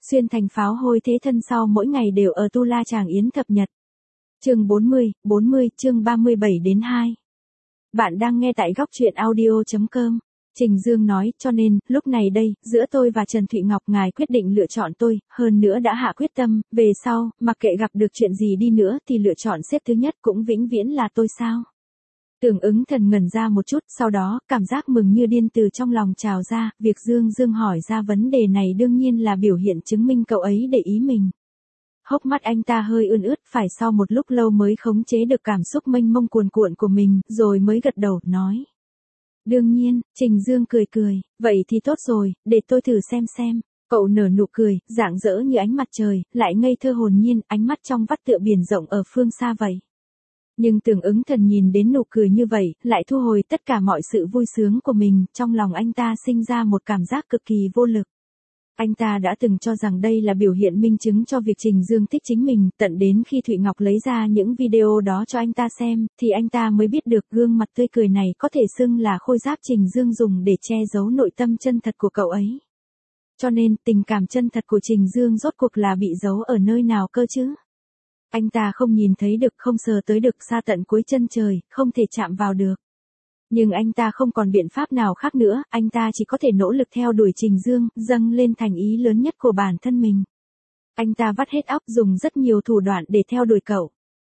Xuyên thành pháo hôi thế thân sau mỗi ngày đều ở Tu La Tràng Yến thập nhật. Chương 40, chương 37-2. Bạn đang nghe tại góc truyện audio.com. Trình Dương nói, cho nên, lúc này đây, giữa tôi và Trần Thụy Ngọc ngài quyết định lựa chọn tôi, hơn nữa đã hạ quyết tâm, về sau, mặc kệ gặp được chuyện gì đi nữa thì lựa chọn xếp thứ nhất cũng vĩnh viễn là tôi sao? Tưởng Ứng Thần ngẩn ra một chút, sau đó, cảm giác mừng như điên từ trong lòng trào ra, việc Dương hỏi ra vấn đề này đương nhiên là biểu hiện chứng minh cậu ấy để ý mình. Hốc mắt anh ta hơi ươn ướt, phải sau một lúc lâu mới khống chế được cảm xúc mênh mông cuồn cuộn của mình, rồi mới gật đầu, nói. Đương nhiên, Trình Dương cười cười, vậy thì tốt rồi, để tôi thử xem. Cậu nở nụ cười, rạng rỡ như ánh mặt trời, lại ngây thơ hồn nhiên, ánh mắt trong vắt tựa biển rộng ở phương xa vậy. Nhưng Tưởng Ứng Thần nhìn đến nụ cười như vậy, lại thu hồi tất cả mọi sự vui sướng của mình, trong lòng anh ta sinh ra một cảm giác cực kỳ vô lực. Anh ta đã từng cho rằng đây là biểu hiện minh chứng cho việc Trình Dương thích chính mình, tận đến khi Thụy Ngọc lấy ra những video đó cho anh ta xem, thì anh ta mới biết được gương mặt tươi cười này có thể xưng là khôi giáp Trình Dương dùng để che giấu nội tâm chân thật của cậu ấy. Cho nên, tình cảm chân thật của Trình Dương rốt cuộc là bị giấu ở nơi nào cơ chứ? Anh ta không nhìn thấy được, không sờ tới được, xa tận cuối chân trời, không thể chạm vào được. Nhưng anh ta không còn biện pháp nào khác nữa, anh ta chỉ có thể nỗ lực theo đuổi Trình Dương, dâng lên thành ý lớn nhất của bản thân mình. Anh ta vắt hết óc dùng rất nhiều thủ đoạn để theo đuổi cậu.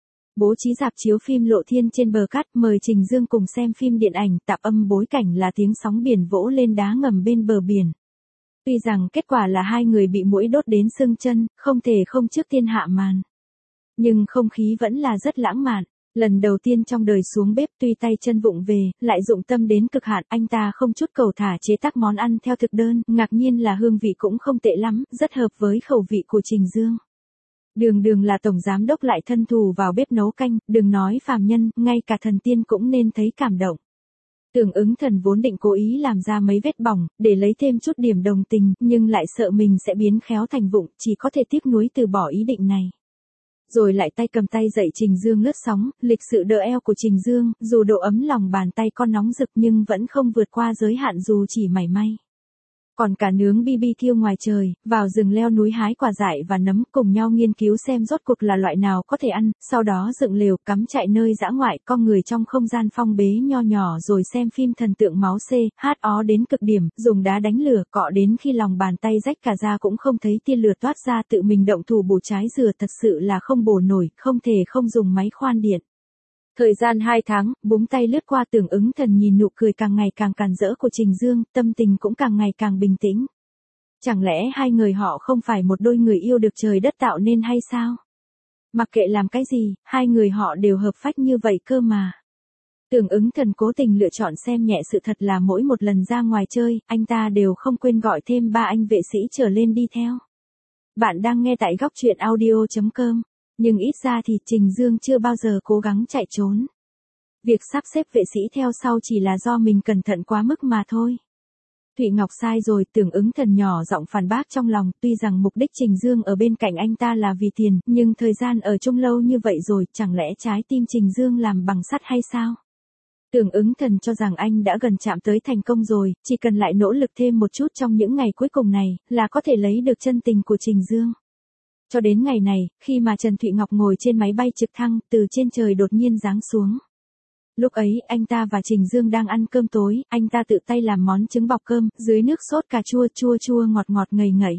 Bố trí rạp chiếu phim Lộ Thiên trên bờ cát, mời Trình Dương cùng xem phim điện ảnh, tạp âm bối cảnh là tiếng sóng biển vỗ lên đá ngầm bên bờ biển. Tuy rằng kết quả là hai người bị muỗi đốt đến xương chân, không thể không trước tiên hạ màn. Nhưng không khí vẫn là rất lãng mạn. Lần đầu tiên trong đời xuống bếp, tuy tay chân vụng về, lại dụng tâm đến cực hạn, anh ta không chút cầu thả chế tác món ăn theo thực đơn, ngạc nhiên là hương vị cũng không tệ lắm, rất hợp với khẩu vị của Trình Dương. Đường là tổng giám đốc lại thân thù vào bếp nấu canh, đừng nói phàm nhân, ngay cả thần tiên cũng nên thấy cảm động. Tưởng Ứng Thần vốn định cố ý làm ra mấy vết bỏng, để lấy thêm chút điểm đồng tình, nhưng lại sợ mình sẽ biến khéo thành vụng, chỉ có thể tiếc nuối từ bỏ ý định này. Rồi lại tay cầm tay dạy Trình Dương lướt sóng, lịch sự đỡ eo của Trình Dương, dù độ ấm lòng bàn tay con nóng rực nhưng vẫn không vượt qua giới hạn dù chỉ mảy may. Còn cả nướng BBQ ngoài trời, vào rừng leo núi hái quả dại và nấm, cùng nhau nghiên cứu xem rốt cuộc là loại nào có thể ăn, sau đó dựng lều cắm trại nơi dã ngoại, con người trong không gian phong bế nho nhỏ rồi xem phim thần tượng máu CHO đến cực điểm, dùng đá đánh lửa, cọ đến khi lòng bàn tay rách cả da cũng không thấy tia lửa toát ra, tự mình động thủ bổ trái dừa, thật sự là không bổ nổi, không thể không dùng máy khoan điện. Thời gian 2 tháng, búng tay lướt qua, Tưởng Ứng Thần nhìn nụ cười càng ngày càng càn rỡ của Trình Dương, tâm tình cũng càng ngày càng bình tĩnh. Chẳng lẽ hai người họ không phải một đôi người yêu được trời đất tạo nên hay sao? Mặc kệ làm cái gì, hai người họ đều hợp phách như vậy cơ mà. Tưởng Ứng Thần cố tình lựa chọn xem nhẹ sự thật là mỗi một lần ra ngoài chơi, anh ta đều không quên gọi thêm 3 anh vệ sĩ trở lên đi theo. Bạn đang nghe tại góc truyện audio.com. Nhưng ít ra thì Trình Dương chưa bao giờ cố gắng chạy trốn. Việc sắp xếp vệ sĩ theo sau chỉ là do mình cẩn thận quá mức mà thôi. Thụy Ngọc sai rồi, Tưởng Ứng Thần nhỏ giọng phản bác trong lòng, tuy rằng mục đích Trình Dương ở bên cạnh anh ta là vì tiền, nhưng thời gian ở chung lâu như vậy rồi, chẳng lẽ trái tim Trình Dương làm bằng sắt hay sao? Tưởng Ứng Thần cho rằng anh đã gần chạm tới thành công rồi, chỉ cần lại nỗ lực thêm một chút trong những ngày cuối cùng này, là có thể lấy được chân tình của Trình Dương. Cho đến ngày này, khi mà Trần Thụy Ngọc ngồi trên máy bay trực thăng, từ trên trời đột nhiên giáng xuống. Lúc ấy, anh ta và Trình Dương đang ăn cơm tối, anh ta tự tay làm món trứng bọc cơm, dưới nước sốt cà chua, chua ngọt ngọt ngậy ngậy.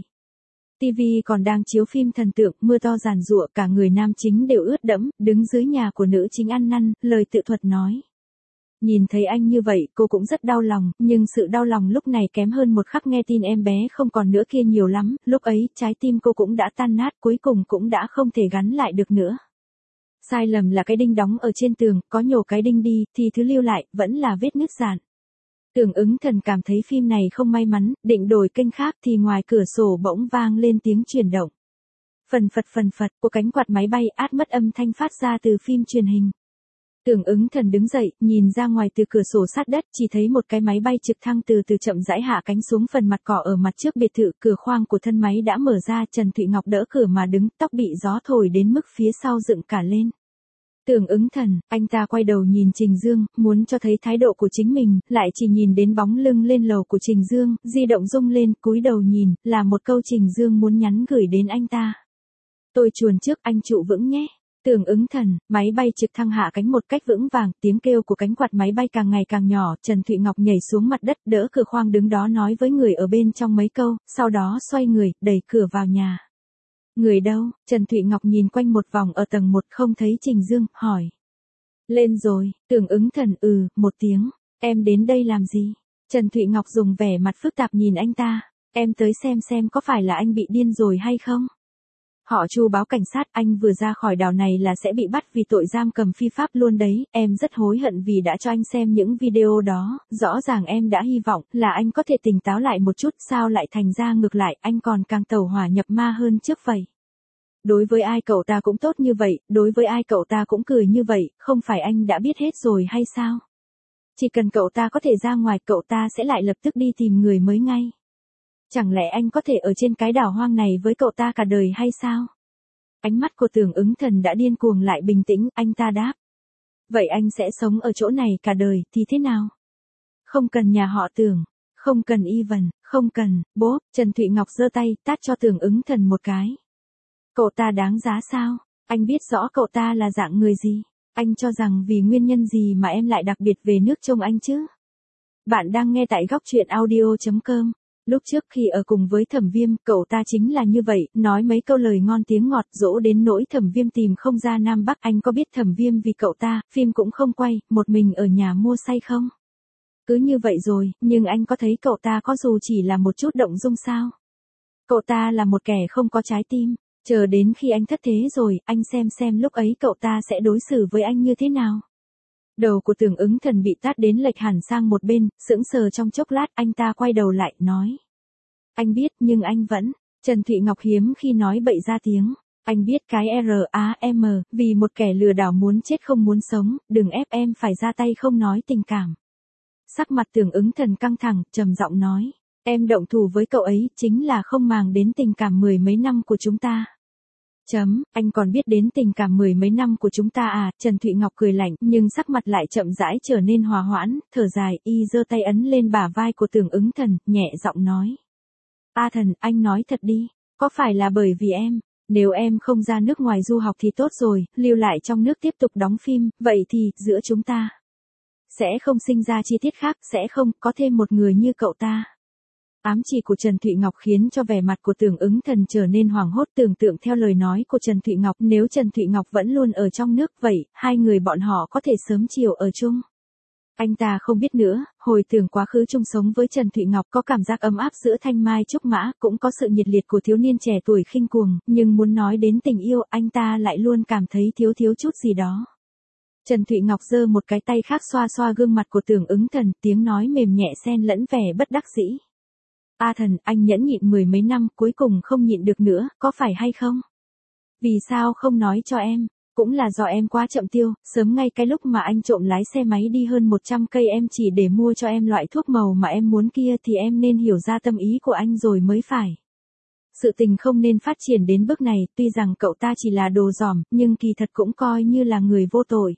TV còn đang chiếu phim thần tượng, mưa to giàn giụa, cả người nam chính đều ướt đẫm, đứng dưới nhà của nữ chính ăn năn, lời tự thuật nói. Nhìn thấy anh như vậy, cô cũng rất đau lòng, nhưng sự đau lòng lúc này kém hơn một khắc nghe tin em bé không còn nữa kia nhiều lắm, lúc ấy, trái tim cô cũng đã tan nát, cuối cùng cũng đã không thể gắn lại được nữa. Sai lầm là cái đinh đóng ở trên tường, có nhổ cái đinh đi, thì thứ lưu lại, vẫn là vết nứt dạn. Tưởng Ứng Thần cảm thấy phim này không may mắn, định đổi kênh khác thì ngoài cửa sổ bỗng vang lên tiếng chuyển động. Phần phật, của cánh quạt máy bay át mất âm thanh phát ra từ phim truyền hình. Tưởng Ứng Thần đứng dậy, nhìn ra ngoài từ cửa sổ sát đất, chỉ thấy một cái máy bay trực thăng từ từ chậm rãi hạ cánh xuống phần mặt cỏ ở mặt trước biệt thự, cửa khoang của thân máy đã mở ra, Trần Thụy Ngọc đỡ cửa mà đứng, tóc bị gió thổi đến mức phía sau dựng cả lên. Tưởng Ứng Thần, anh ta quay đầu nhìn Trình Dương, muốn cho thấy thái độ của chính mình, lại chỉ nhìn đến bóng lưng lên lầu của Trình Dương, di động rung lên, cúi đầu nhìn, là một câu Trình Dương muốn nhắn gửi đến anh ta. Tôi chuồn trước, anh trụ vững nhé. Tưởng Ứng Thần, máy bay trực thăng hạ cánh một cách vững vàng, tiếng kêu của cánh quạt máy bay càng ngày càng nhỏ, Trần Thụy Ngọc nhảy xuống mặt đất, đỡ cửa khoang đứng đó nói với người ở bên trong mấy câu, sau đó xoay người, đẩy cửa vào nhà. Người đâu? Trần Thụy Ngọc nhìn quanh một vòng ở tầng 1 không thấy Trình Dương, hỏi. Lên rồi, Tưởng Ứng Thần một tiếng, em đến đây làm gì? Trần Thụy Ngọc dùng vẻ mặt phức tạp nhìn anh ta, em tới xem có phải là anh bị điên rồi hay không? Họ Chu báo cảnh sát, anh vừa ra khỏi đảo này là sẽ bị bắt vì tội giam cầm phi pháp luôn đấy, em rất hối hận vì đã cho anh xem những video đó, rõ ràng em đã hy vọng là anh có thể tỉnh táo lại một chút, sao lại thành ra ngược lại, anh còn càng tẩu hỏa nhập ma hơn trước vậy. Đối với ai cậu ta cũng tốt như vậy, đối với ai cậu ta cũng cười như vậy, không phải anh đã biết hết rồi hay sao? Chỉ cần cậu ta có thể ra ngoài, cậu ta sẽ lại lập tức đi tìm người mới ngay. Chẳng lẽ anh có thể ở trên cái đảo hoang này với cậu ta cả đời hay sao? Ánh mắt của Tưởng Ứng Thần đã điên cuồng lại bình tĩnh, anh ta đáp. Vậy anh sẽ sống ở chỗ này cả đời thì thế nào? Không cần nhà họ Tưởng, không cần Ivan, không cần, bố, Trần Thụy Ngọc giơ tay tát cho Tưởng Ứng Thần một cái. Cậu ta đáng giá sao? Anh biết rõ cậu ta là dạng người gì? Anh cho rằng vì nguyên nhân gì mà em lại đặc biệt về nước trông anh chứ? Bạn đang nghe tại góc truyện audio.com. Lúc trước khi ở cùng với Thẩm Viêm, cậu ta chính là như vậy, nói mấy câu lời ngon tiếng ngọt dỗ đến nỗi Thẩm Viêm tìm không ra Nam Bắc. Anh có biết Thẩm Viêm vì cậu ta, phim cũng không quay, một mình ở nhà mua say không? Cứ như vậy rồi, nhưng anh có thấy cậu ta có dù chỉ là một chút động dung sao? Cậu ta là một kẻ không có trái tim, chờ đến khi anh thất thế rồi, anh xem lúc ấy cậu ta sẽ đối xử với anh như thế nào? Đầu của Tưởng Ứng Thần bị tát đến lệch hẳn sang một bên, sững sờ trong chốc lát, anh ta quay đầu lại, nói. Anh biết, nhưng anh vẫn. Trần Thụy Ngọc hiếm khi nói bậy ra tiếng. Anh biết cái RAM, vì một kẻ lừa đảo muốn chết không muốn sống, đừng ép em phải ra tay không nói tình cảm. Sắc mặt Tưởng Ứng Thần căng thẳng, trầm giọng nói. Em động thủ với cậu ấy, chính là không màng đến tình cảm mười mấy năm của chúng ta. Anh còn biết đến tình cảm mười mấy năm của chúng ta à? Trần Thụy Ngọc cười lạnh, nhưng sắc mặt lại chậm rãi trở nên hòa hoãn, thở dài, y giơ tay ấn lên bả vai của Tưởng Ứng Thần, nhẹ giọng nói. A Thần, anh nói thật đi, có phải là bởi vì em? Nếu em không ra nước ngoài du học thì tốt rồi, lưu lại trong nước tiếp tục đóng phim, vậy thì, giữa chúng ta sẽ không sinh ra chi tiết khác, sẽ không có thêm một người như cậu ta. Ám chỉ của Trần Thụy Ngọc khiến cho vẻ mặt của Tưởng Ứng Thần trở nên hoảng hốt, tưởng tượng theo lời nói của Trần Thụy Ngọc, nếu Trần Thụy Ngọc vẫn luôn ở trong nước vậy, hai người bọn họ có thể sớm chiều ở chung. Anh ta không biết nữa, hồi tưởng quá khứ chung sống với Trần Thụy Ngọc có cảm giác ấm áp giữa thanh mai trúc mã, cũng có sự nhiệt liệt của thiếu niên trẻ tuổi khinh cuồng, nhưng muốn nói đến tình yêu, anh ta lại luôn cảm thấy thiếu chút gì đó. Trần Thụy Ngọc giơ một cái tay khác xoa xoa gương mặt của Tưởng Ứng Thần, tiếng nói mềm nhẹ xen lẫn vẻ bất đắc dĩ. A Thần, anh nhẫn nhịn mười mấy năm, cuối cùng không nhịn được nữa, có phải hay không? Vì sao không nói cho em? Cũng là do em quá chậm tiêu, sớm ngay cái lúc mà anh trộm lái xe máy đi hơn 100 cây em chỉ để mua cho em loại thuốc màu mà em muốn kia thì em nên hiểu ra tâm ý của anh rồi mới phải. Sự tình không nên phát triển đến bước này, tuy rằng cậu ta chỉ là đồ dỏm, nhưng kỳ thật cũng coi như là người vô tội.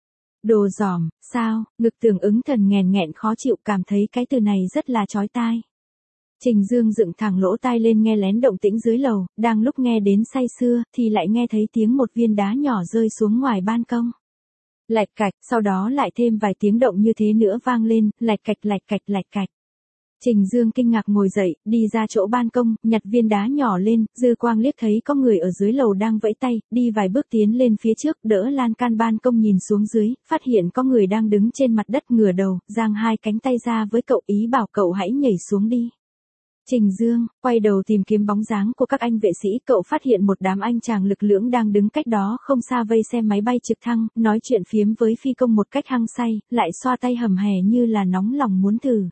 Đồ dỏm, sao? Ngực Tưởng Ứng Thần nghẹn khó chịu, cảm thấy cái từ này rất là chói tai. Trình Dương dựng thẳng lỗ tai lên nghe lén động tĩnh dưới lầu, đang lúc nghe đến say sưa, thì lại nghe thấy tiếng một viên đá nhỏ rơi xuống ngoài ban công. Lạch cạch, sau đó lại thêm vài tiếng động như thế nữa vang lên, lạch cạch. Trình Dương kinh ngạc ngồi dậy, đi ra chỗ ban công, nhặt viên đá nhỏ lên, dư quang liếc thấy có người ở dưới lầu đang vẫy tay, đi vài bước tiến lên phía trước, đỡ lan can ban công nhìn xuống dưới, phát hiện có người đang đứng trên mặt đất ngửa đầu, giang hai cánh tay ra với cậu, ý bảo cậu hãy nhảy xuống đi. Trình Dương, quay đầu tìm kiếm bóng dáng của các anh vệ sĩ, cậu phát hiện một đám anh chàng lực lưỡng đang đứng cách đó không xa vây xem máy bay trực thăng, nói chuyện phiếm với phi công một cách hăng say, lại xoa tay hầm hè như là nóng lòng muốn thử.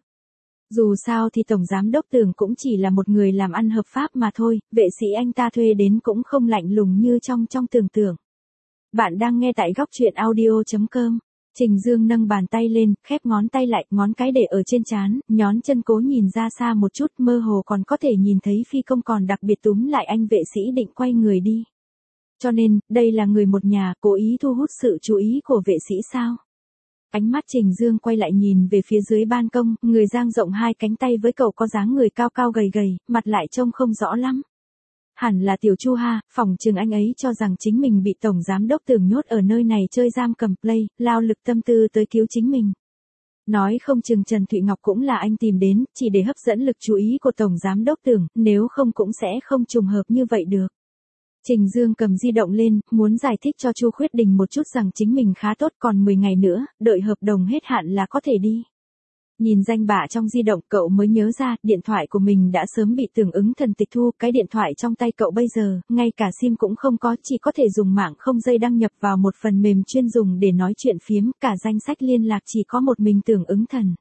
Dù sao thì Tổng Giám Đốc Tưởng cũng chỉ là một người làm ăn hợp pháp mà thôi, vệ sĩ anh ta thuê đến cũng không lạnh lùng như trong tưởng tượng. Bạn đang nghe tại góc truyện audio.com. Trình Dương nâng bàn tay lên, khép ngón tay lại, ngón cái để ở trên trán, nhón chân cố nhìn ra xa một chút, mơ hồ còn có thể nhìn thấy phi công còn đặc biệt túm lại anh vệ sĩ định quay người đi. Cho nên, đây là người một nhà cố ý thu hút sự chú ý của vệ sĩ sao? Ánh mắt Trình Dương quay lại nhìn về phía dưới ban công, người dang rộng hai cánh tay với cậu có dáng người cao cao gầy gầy, mặt lại trông không rõ lắm. Hẳn là Tiểu Chu ha, phỏng chừng anh ấy cho rằng chính mình bị Tổng Giám Đốc Tưởng nhốt ở nơi này chơi giam cầm play, lao lực tâm tư tới cứu chính mình. Nói không chừng Trần Thụy Ngọc cũng là anh tìm đến, chỉ để hấp dẫn lực chú ý của Tổng Giám Đốc Tưởng, nếu không cũng sẽ không trùng hợp như vậy được. Trình Dương cầm di động lên, muốn giải thích cho Chu Khuyết Đình một chút rằng chính mình khá tốt, còn 10 ngày nữa, đợi hợp đồng hết hạn là có thể đi. Nhìn danh bạ trong di động cậu mới nhớ ra, điện thoại của mình đã sớm bị Tưởng Ứng Thần tịch thu, cái điện thoại trong tay cậu bây giờ, ngay cả SIM cũng không có, chỉ có thể dùng mạng không dây đăng nhập vào một phần mềm chuyên dùng để nói chuyện phiếm, cả danh sách liên lạc chỉ có một mình Tưởng Ứng Thần.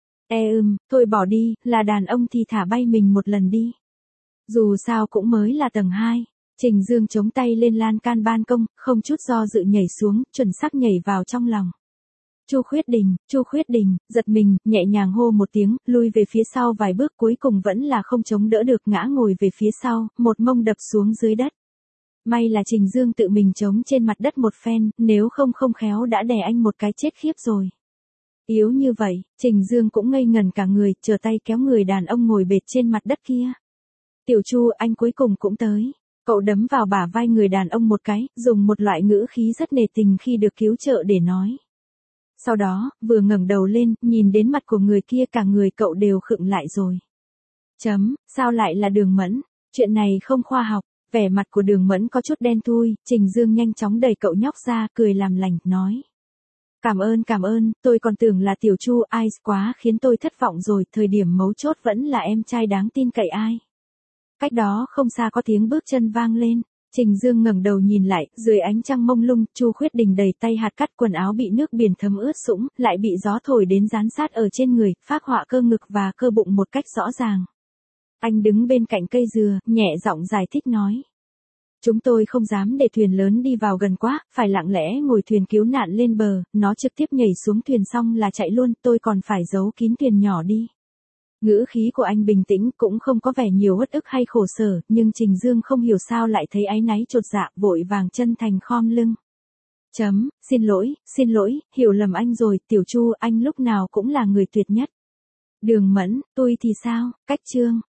Thôi bỏ đi, là đàn ông thì thả bay mình một lần đi. Dù sao cũng mới là tầng 2. Trình Dương chống tay lên lan can ban công, không chút do dự nhảy xuống, chuẩn xác nhảy vào trong lòng. Chu Khuyết Đình, giật mình, nhẹ nhàng hô một tiếng, lui về phía sau vài bước cuối cùng vẫn là không chống đỡ được ngã ngồi về phía sau, một mông đập xuống dưới đất. May là Trình Dương tự mình chống trên mặt đất một phen, nếu không khéo đã đè anh một cái chết khiếp rồi. Yếu như vậy, Trình Dương cũng ngây ngần cả người, trở tay kéo người đàn ông ngồi bệt trên mặt đất kia. Tiểu Chu, anh cuối cùng cũng tới. Cậu đấm vào bả vai người đàn ông một cái, dùng một loại ngữ khí rất nề tình khi được cứu trợ để nói. Sau đó, vừa ngẩng đầu lên, nhìn đến mặt của người kia cả người cậu đều khựng lại rồi. Sao lại là Đường Mẫn? Chuyện này không khoa học. Vẻ mặt của Đường Mẫn có chút đen thui, Trình Dương nhanh chóng đẩy cậu nhóc ra, cười làm lành, nói. Cảm ơn, tôi còn tưởng là Tiểu Chu, ai quá khiến tôi thất vọng rồi, thời điểm mấu chốt vẫn là em trai đáng tin cậy ai. Cách đó không xa có tiếng bước chân vang lên, Trình Dương ngẩng đầu nhìn lại, dưới ánh trăng mông lung, Chu Khuyết Đình đầy tay hạt cát, quần áo bị nước biển thấm ướt sũng, lại bị gió thổi đến dán sát ở trên người, phác họa cơ ngực và cơ bụng một cách rõ ràng. Anh đứng bên cạnh cây dừa, nhẹ giọng giải thích nói. Chúng tôi không dám để thuyền lớn đi vào gần quá, phải lặng lẽ ngồi thuyền cứu nạn lên bờ, nó trực tiếp nhảy xuống thuyền xong là chạy luôn, tôi còn phải giấu kín thuyền nhỏ đi. Ngữ khí của anh bình tĩnh, cũng không có vẻ nhiều uất ức hay khổ sở, nhưng Trình Dương không hiểu sao lại thấy áy náy chột dạ, vội vàng chân thành khom lưng. Xin lỗi, hiểu lầm anh rồi, Tiểu Chu, anh lúc nào cũng là người tuyệt nhất. Đường Mẫn, tôi thì sao, cách chương.